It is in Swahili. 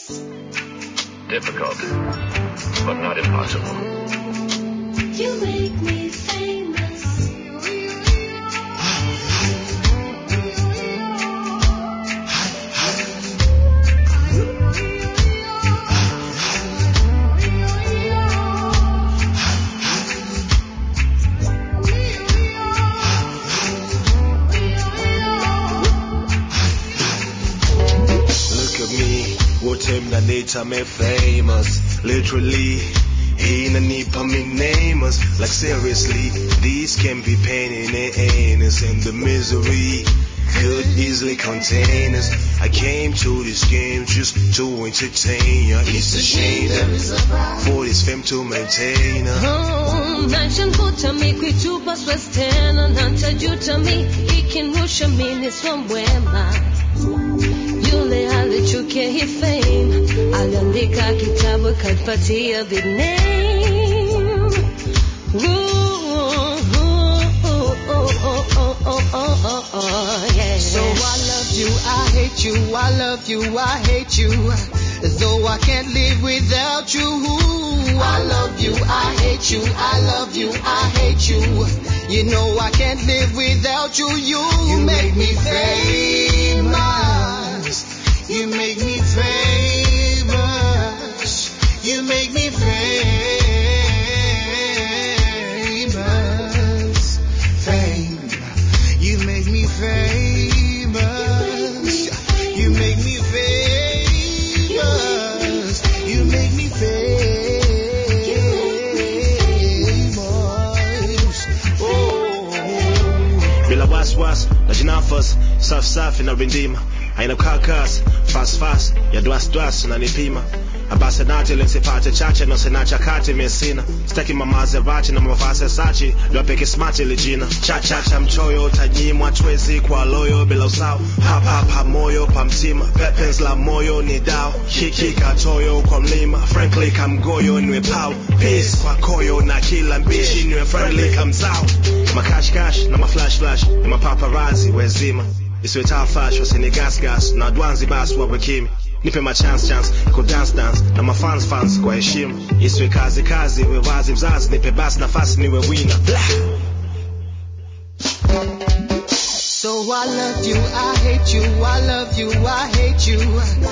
Difficult, but not impossible. You make me famous. I'm famous, literally. He need me nameless. Like seriously, these can be pain in the anus, and the misery could easily contain us. I came to this game just to entertain ya. It's a shame for this fame to maintain her. Nanshankuta mi kuitupa stress tena, nantajuta mi ikinusha mi niswamwema. Yule alichukia hii fame, aliandika kitabu kapatia big name. Yeah. So I love you, I hate you, I love you, I hate you. Though I can't live without you. I love you, I hate you, I love you, I hate you. You know I can't live without you. You make me famous. You make me famous. You make me famous. Fame. You make me famous. You make me famous. You make me famous. Oh. Bila waswas, na jinafas, safi na rindima. Aina kakas, fast, ya dwas na nipima. Abasa nati lensipate chache no senacha kati mesina. Staki mamaze vachi na mavase sachi, dwa peke smart ilijina. Cha mchoyo tajimwa twezi kwa loyo bila usao. Ha moyo pa mtima, pepens la moyo ni dao. Kiki katoyo kwa mlima, frankly kamgoyo niwe pao. Peace kwa koyo na kila mbishi niwe friendly kamzao. Makash na maflash na mapaparazzi wezima. Iswe tafash wasini gas na adwanzi basi wa wekimi. Nipe ma chance ku dance na ma fans kwa heshima. Iswe kazi we wazi mzazi, nipe basi nafasi niwe winner. So I love you, I hate you, I love you, I hate you.